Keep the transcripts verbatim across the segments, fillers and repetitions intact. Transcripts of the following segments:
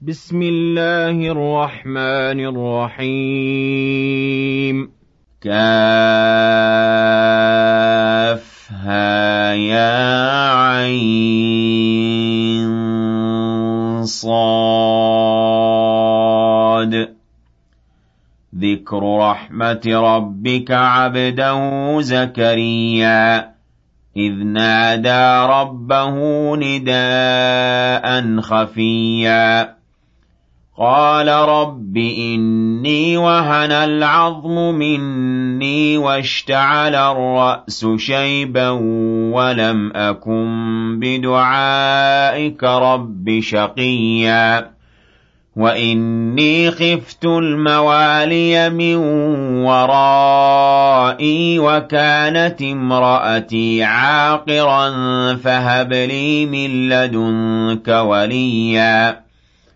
بسم الله الرحمن الرحيم. كافها يا عين صاد. ذكر رحمة ربك عبده زكريا إذ نادى ربه نداء خفيا قال رب إني وهن العظم مني واشتعل الرأس شيبا ولم أكن بدعائك رب شقيا وإني خفت الموالي من ورائي وكانت امرأتي عاقرا فهب لي من لدنك وليا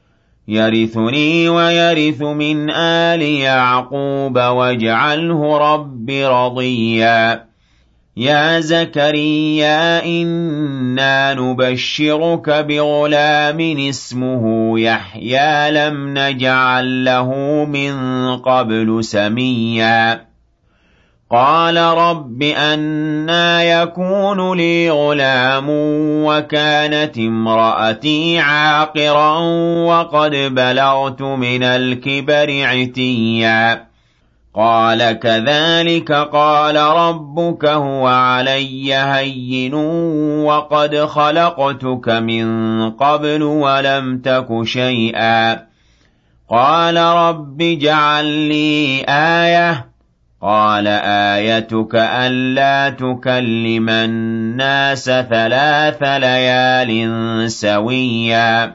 يرثني ويرث من آل يعقوب واجعله رب رضيا يا زكريا إنا نبشرك بغلام اسمه يحيى لم نجعل له من قبل سميا قال رب أنى يكون لي غلام وكانت امرأتي عاقرا وقد بلغت من الكبر عتيا قال كذلك قال ربك هو علي هين وقد خلقتك من قبل ولم تك شيئا قال رب اجعل لي آية قال آيتك ألا تكلم الناس ثلاث ليال سويا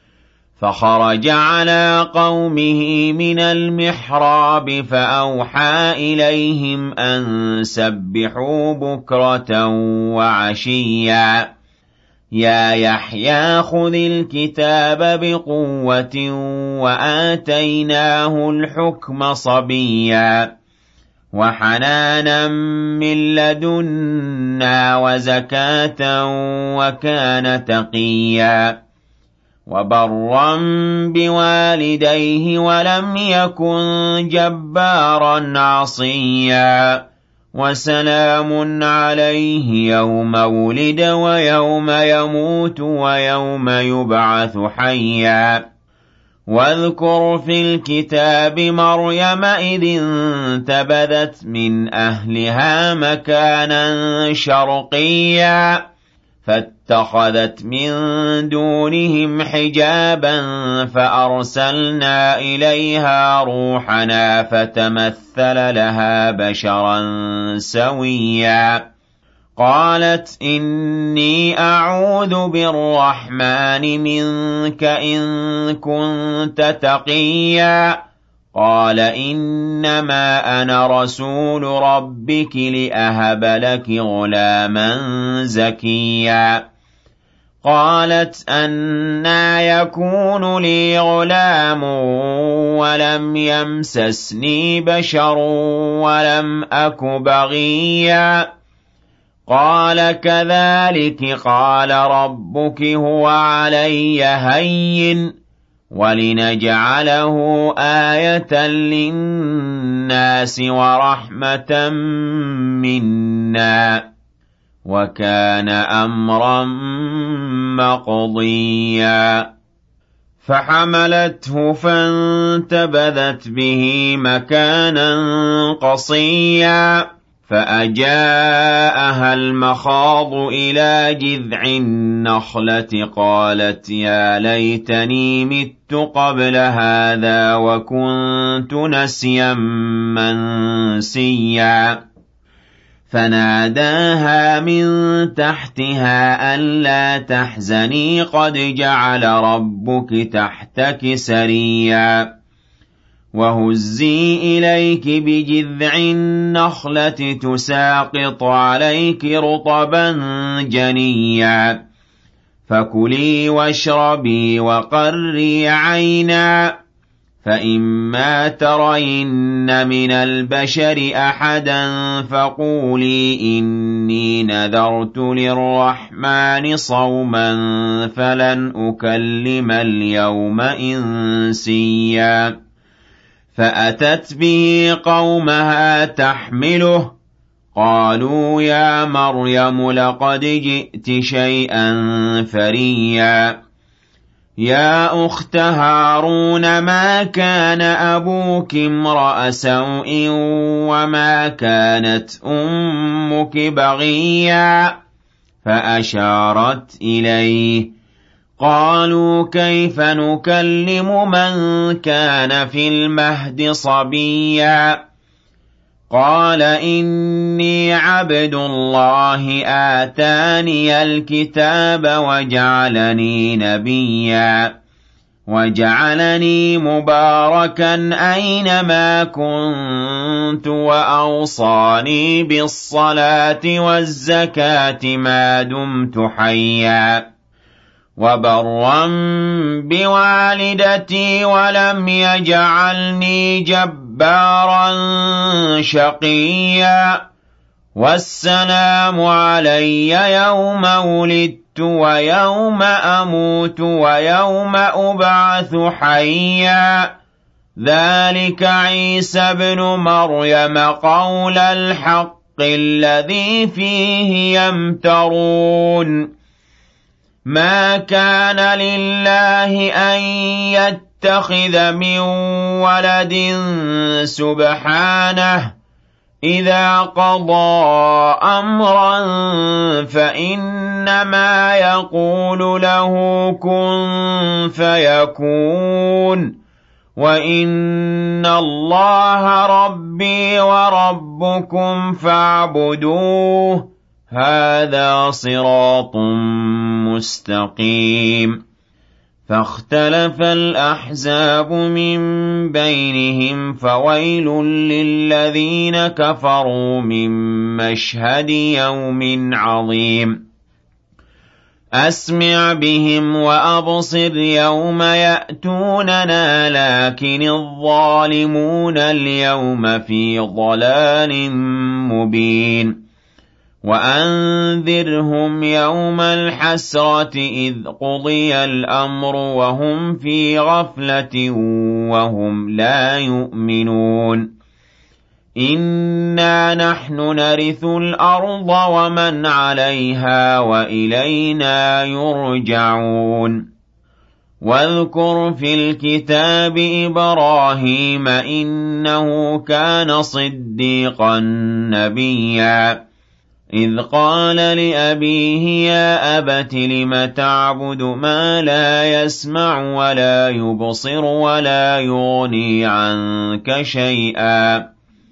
فخرج على قومه من المحراب فأوحى إليهم أن سبحوا بكرة وعشيا يا يحيى خذ الكتاب بقوة وآتيناه الحكم صبيا وحنانا من لدنا وزكاة وكان تقيا وبرا بوالديه ولم يكن جبارا عصيا وسلام عليه يوم ولد ويوم يموت ويوم يبعث حيا واذكر في الكتاب مريم إذ انتبذت من أهلها مكانا شرقيا فاتخذت من دونهم حجابا فأرسلنا إليها روحنا فتمثل لها بشرا سويا قالت إني أعوذ بالرحمن منك إن كنت تقيا قال إنما أنا رسول ربك لأهب لك غلاما زكيا قالت أنى يكون لي غلام ولم يمسسني بشر ولم أك بغيا قال كذلك قال ربك هو علي هين ولنجعله آية للناس ورحمة منا وكان أمرا مقضيا فحملته فانتبذت به مكانا قصيا فأجاءها المخاض إلى جذع النخلة قالت يا ليتني مت قبل هذا وكنت نسيا منسيا فناداها من تحتها ألا تحزني قد جعل ربك تحتك سريا وهزي إليك بجذع النخلة تساقط عليك رطبا جنيا فكلي واشربي وقري عينا فَإِمَّا تَرَيِنَّ مِنَ الْبَشَرِ أَحَدًا فَقُولِي إِنِّي نَذَرْتُ لِلرَّحْمَٰنِ صَوْمًا فَلَنْ أُكَلِّمَ الْيَوْمَ إِنسِيًّا فَأَتَتْ بِهِ قَوْمَهَا تَحْمِلُهُ قَالُوا يَا مَرْيَمُ لَقَدْ جِئْتِ شَيْئًا فَرِيًّا يَا أُخْتَ هَارُونَ مَا كَانَ أَبُوكِ امْرَأَ سَوْءٍ وَمَا كَانَتْ أُمُّكِ بَغِيًّا فَأَشَارَتْ إِلَيْهِ قَالُوا كَيْفَ نُكَلِّمُ مَن كَانَ فِي الْمَهْدِ صَبِيًّا قَالَ إِنِّي عَبْدُ اللَّهِ آتَانِيَ الْكِتَابَ وَجَعَلَنِي نَبِيًّا وَجَعَلَنِي مُبَارَكًا أَيْنَمَا كُنتُ وَأَوْصَانِي بِالصَّلَاةِ وَالزَّكَاةِ مَا دُمْتُ حَيًّا وَبَرًّا بِوَالِدَتِي وَلَمْ يَجْعَلْنِي جَبَّارًا شَقِيًّا وَالسَّلَامُ عَلَيَّ يَوْمَ وُلِدتُّ وَيَوْمَ أَمُوتُ وَيَوْمَ أُبْعَثُ حَيًّا ذَلِكَ عِيسَى ابْنُ مَرْيَمَ قَوْلَ الْحَقِّ الَّذِي فِيهِ يَمْتَرُونَ مَا كَانَ لِلَّهِ أَن يَتَّخِذَ مِن وَلَدٍ سُبْحَانَهُ إِذَا قَضَىٰ أَمْرًا فَإِنَّمَا يَقُولُ لَهُ كُن فَيَكُونُ وَإِنَّ اللَّهَ رَبِّي وَرَبُّكُمْ فَاعْبُدُوهُ هَٰذَا صِرَاطٌ مُّسْتَقِيمٌ فَاخْتَلَفَ الْأَحْزَابُ مِن بَيْنِهِمْ فَوَيْلٌ لِّلَّذِينَ كَفَرُوا مِن مَّشْهَدِ يَوْمٍ عَظِيمٍ أَسْمِعْ بِهِمْ وَأَبْصِرْ يَوْمَ يَأْتُونَنَا لَٰكِنِ الظَّالِمُونَ الْيَوْمَ فِي ضَلَالٍ مُّبِينٍ وَأَنذِرْهُمْ يَوْمَ الْحَسْرَةِ إِذْ قُضِيَ الْأَمْرُ وَهُمْ فِي غَفْلَةٍ وَهُمْ لَا يُؤْمِنُونَ إِنَّا نَحْنُ نَرِثُ الْأَرْضَ وَمَنْ عَلَيْهَا وَإِلَيْنَا يُرْجَعُونَ وَاذْكُرْ فِي الْكِتَابِ إِبْرَاهِيمَ إِنَّهُ كَانَ صِدِّيقًا نَّبِيًّا إِذْ قَالَ لِأَبِيهِ يَا أَبَتِ لِمَ تَعْبُدُ مَا لَا يَسْمَعُ وَلَا يُبْصِرُ وَلَا يُغْنِي عَنكَ شَيْئًا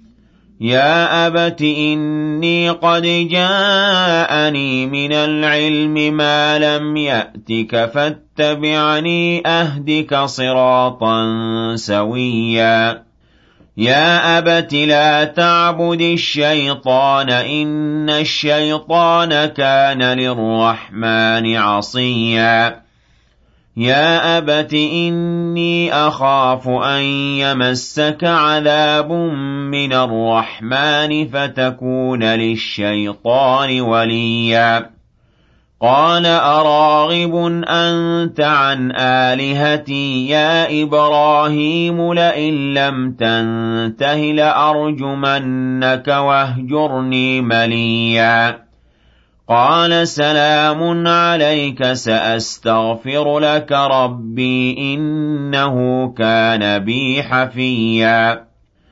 يَا أَبَتِ إِنِّي قَدْ جَاءَنِي مِنَ الْعِلْمِ مَا لَمْ يَأْتِكَ فَاتَّبِعْنِي أَهْدِكَ صِرَاطًا سَوِيًّا يَا أَبَتِ لَا تَعْبُدِ الشَّيْطَانَ إِنَّ الشَّيْطَانَ كَانَ لِلرَّحْمَٰنِ عَصِيًّا يَا أَبَتِ إِنِّي أَخَافُ أَن يَمَسَّكَ عَذَابٌ مِّنَ الرَّحْمَٰنِ فَتَكُونَ لِلشَّيْطَانِ وَلِيًّا قَالَ أَرَاغِبٌ أَنتَ عَنْ آلِهَتِي يَا إِبْرَاهِيمُ لَئِن لَّمْ تَنتَهِ لَأَرْجُمَنَّكَ وَاهْجُرْنِي مَلِيًّا قَالَ سَلَامٌ عَلَيْكَ سَأَسْتَغْفِرُ لَكَ رَبِّي إِنَّهُ كَانَ بِي حَفِيًّا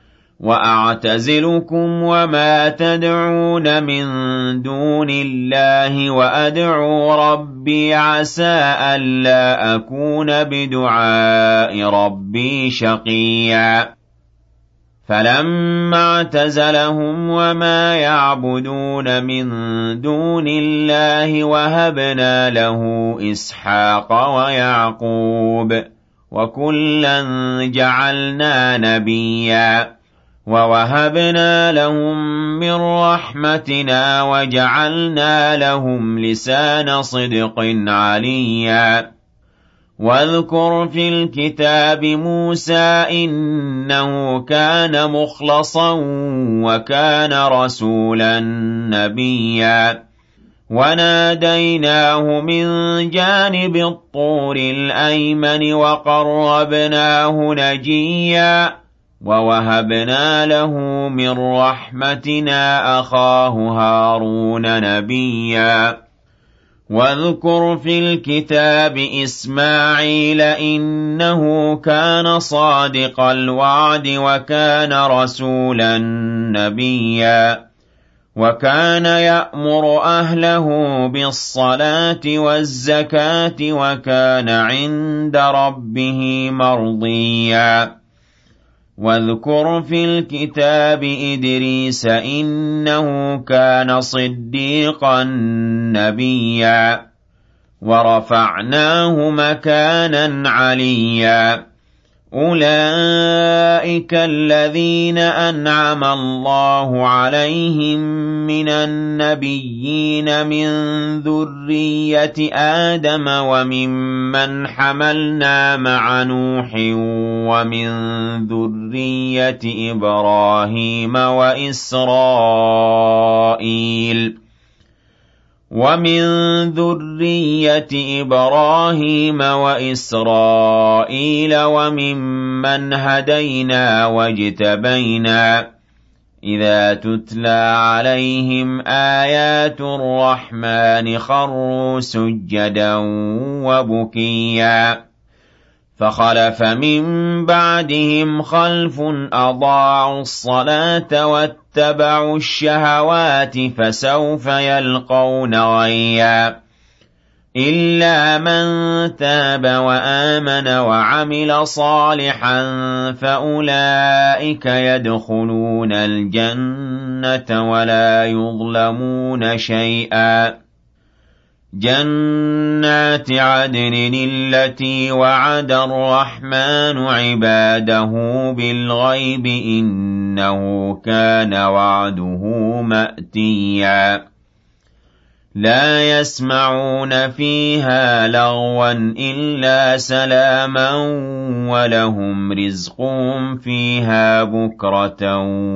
وَأَعْتَزِلُكُمْ وَمَا تَدْعُونَ مِن دُونِ اللَّهِ وَأَدْعُو رَبِّي عَسَىٰ أَلَّا أَكُونَ بِدُعَاءِ رَبِّي شَقِيًّا فَلَمَّا اعْتَزَلَهُمْ وَمَا يَعْبُدُونَ مِن دُونِ اللَّهِ وَهَبْنَا لَهُ إِسْحَاقَ وَيَعْقُوبَ وَكُلًّا جَعَلْنَا نَبِيًّا وَوَهَبْنَا لَهُم مِّن رَّحْمَتِنَا وَجَعَلْنَا لَهُمْ لِسَانَ صِدْقٍ عَلِيًّا واذكر في الكتاب موسى إنه كان مخلصا وكان رسولا نبيا وناديناه من جانب الطور الأيمن وقربناه نجيا ووهبنا له من رحمتنا أخاه هارون نبيا واذكر في الكتاب إسماعيل إنه كان صادق الوعد وكان رسولا نبيا وكان يأمر أهله بالصلاة والزكاة وكان عند ربه مرضيا واذكر في الكتاب إدريس إنه كان صديقا نبيا ورفعناه مكانا عليا أولئك الذين أنعم الله عليهم من النبيين من ذرية آدم وممن حملنا مع نوح ومن ذرية إبراهيم وإسرائيل ومن ذرية إبراهيم وإسرائيل وممن هدينا واجتبينا إذا تتلى عليهم آيات الرحمن خروا سجدا وبكيا فخلف من بعدهم خلف أضاعوا الصلاة واتبعوا الشهوات فسوف يلقون غيا إلا من تاب وآمن وعمل صالحا فأولئك يدخلون الجنة ولا يظلمون شيئا جنات عدن التي وعد الرحمن عباده بالغيب إنه كان وعده مأتيا لا يسمعون فيها لغوا إلا سلاما ولهم رزقهم فيها بكرة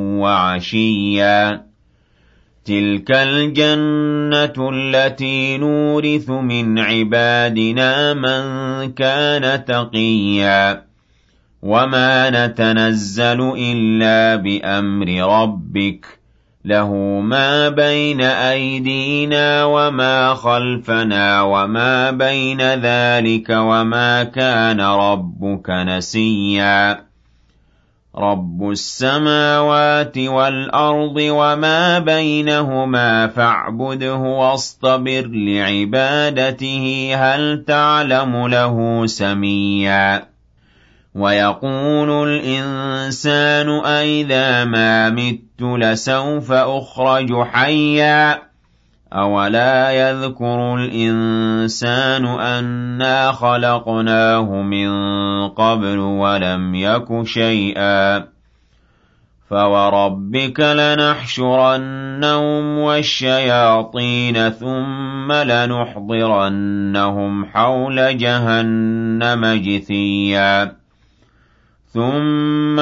وعشيا تلك الجنة التي نورث من عبادنا من كان تقيا وما نتنزل إلا بأمر ربك له ما بين أيدينا وما خلفنا وما بين ذلك وما كان ربك نسيا رب السماوات والأرض وما بينهما فاعبده واصطبر لعبادته هل تعلم له سميا ويقول الإنسان أئذا ما مت لسوف أخرج حيا أولا يذكر الإنسان أنا خلقناه من قبل ولم يك شيئا فوربك لنحشرنهم والشياطين ثم لنحضرنهم حول جهنم جثيا ثم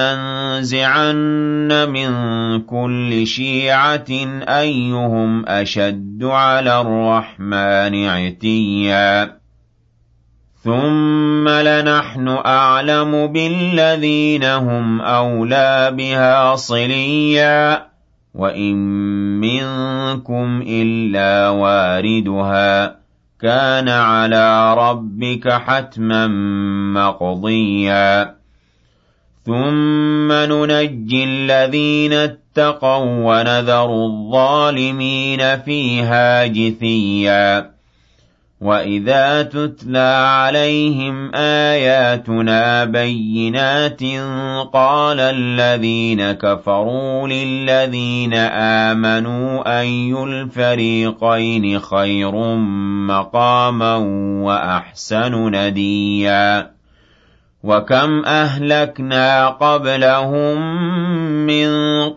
لننزعن من كل شيعة أيهم أشد على الرحمن عتيا ثم لنحن أعلم بالذين هم أولى بها صليا وإن منكم إلا واردها كان على ربك حتما مقضيا ثم ننجي الذين اتقوا ونذر الظالمين فيها جثيا وإذا تتلى عليهم آياتنا بينات قال الذين كفروا للذين آمنوا أي الفريقين خير مقاما وأحسن نديا وكم أهلكنا قبلهم من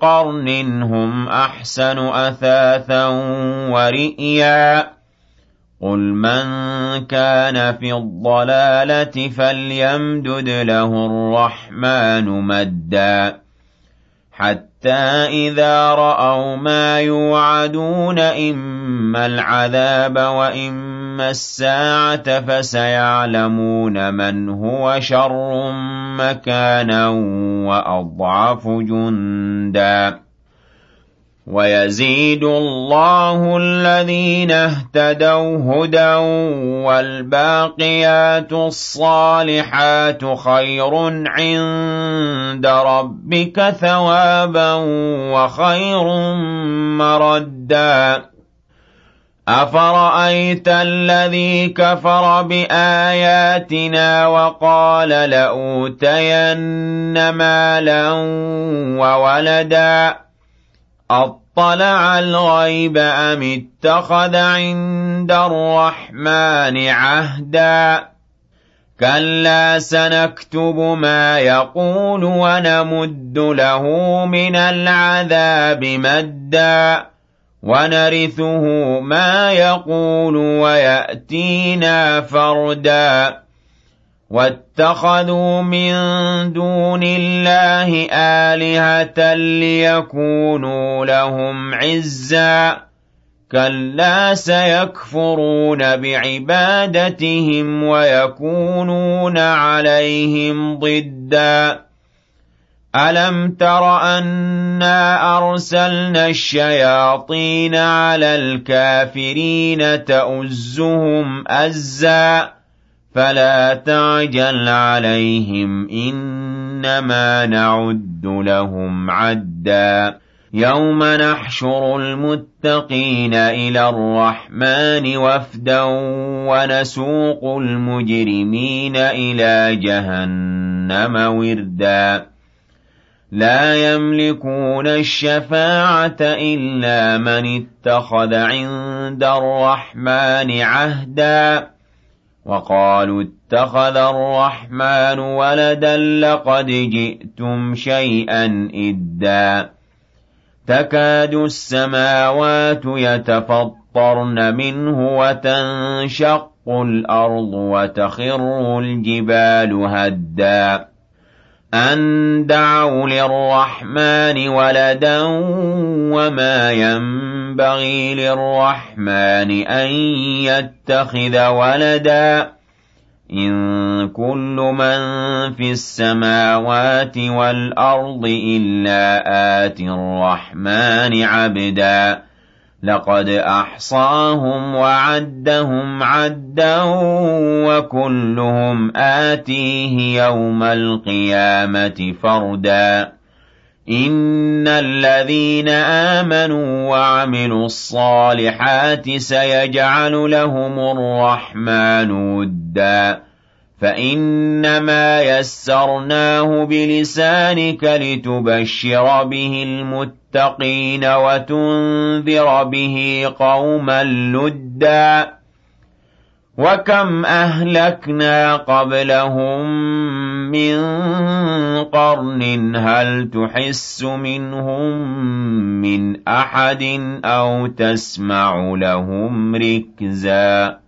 قرن هم أحسن أثاثا ورئيا قُلْ مَن كَانَ فِي الضَّلَالَةِ فَلْيَمْدُدْ لَهُ الرَّحْمَٰنُ مَدًّا حَتَّىٰ إِذَا رَأَوْا مَا يُوعَدُونَ إِمَّا الْعَذَابَ وَإِمَّا السَّاعَةَ فَسَيَعْلَمُونَ مَنْ هُوَ شَرٌّ مَّكَانًا وَأَضْعَفُ جُندًا وَيَزِيدُ اللَّهُ الَّذِينَ اهْتَدَوْا هُدًى وَالْبَاقِيَاتُ الصَّالِحَاتُ خَيْرٌ عِندَ رَبِّكَ ثَوَابًا وَخَيْرٌ مَّرَدًّا أَفَرَأَيْتَ الَّذِي كَفَرَ بِآيَاتِنَا وَقَالَ لَأُوتَيَنَّ مَالًا وَوَلَدًا أَطَّلَعَ الْغَيْبَ أَمِ اتَّخَذَ عِندَ الرَّحْمَٰنِ عَهْدًا كَلَّا سَنَكْتُبُ مَا يَقُولُ وَنَمُدُّ لَهُ مِنَ الْعَذَابِ مَدًّا وَنَرِثُهُ مَا يَقُولُ وَيَأْتِينَا فَرْدًا وَاتَّخَذُوا مِن دُونِ اللَّهِ آلِهَةً لِّيَكُونُوا لَهُمْ عِزًّا كَلَّا سَيَكْفُرُونَ بِعِبَادَتِهِمْ وَيَكُونُونَ عَلَيْهِمْ ضِدًّا أَلَمْ تَرَ أَنَّا أَرْسَلْنَا الشَّيَاطِينَ عَلَى الْكَافِرِينَ تَؤُزُّهُمْ أَزًّا فَلَا تَعْجَلْ عَلَيْهِمْ إِنَّمَا نَعُدُّ لَهُمْ عَدًّا يَوْمَ نَحْشُرُ الْمُتَّقِينَ إِلَى الرَّحْمَٰنِ وَفْدًا وَنَسُوقُ الْمُجْرِمِينَ إِلَىٰ جَهَنَّمَ وِرْدًا لَا يَمْلِكُونَ الشَّفَاعَةَ إِلَّا مَنِ اتَّخَذَ عِندَ الرَّحْمَٰنِ عَهْدًا وَقَالُوا اتَّخَذَ الرَّحْمَٰنُ وَلَدًا لَّقَدْ جِئْتُمْ شَيْئًا إِدًّا تَكَادُ السَّمَاوَاتُ يَتَفَطَّرْنَ مِنْهُ وَتَنشَقُّ الْأَرْضُ وَتَخِرُّ الْجِبَالُ هَدًّا أَن دَعَوْا لِلرَّحْمَٰنِ وَلَدًا وَمَا يَنبَغِي لِلرَّحْمَٰنِ أَن يَتَّخِذَ وَلَدًا إِن كُلُّ مَن فِي السَّمَاوَاتِ وَالْأَرْضِ إِلَّا آتِي الرَّحْمَٰنِ عَبْدًا لَّقَدْ أَحْصَاهُمْ وَعَدَّهُمْ عَدًّا وَكُلُّهُمْ آتِيهِ يَوْمَ الْقِيَامَةِ فَرْدًا إِنَّ الَّذِينَ آمَنُوا وَعَمِلُوا الصَّالِحَاتِ سَيَجْعَلُ لَهُمُ الرَّحْمَٰنُ وُدًّا فَإِنَّمَا يَسَّرْنَاهُ بِلِسَانِكَ لِتُبَشِّرَ بِهِ الْمُتَّقِينَ وَتُنذِرَ بِهِ قَوْمًا لُّدًّا وَكَمْ أَهْلَكْنَا قَبْلَهُم مِّن قَرْنٍ هَلْ تُحِسُّ مِنْهُم مِّنْ أَحَدٍ أَوْ تَسْمَعُ لَهُمْ رِكْزًا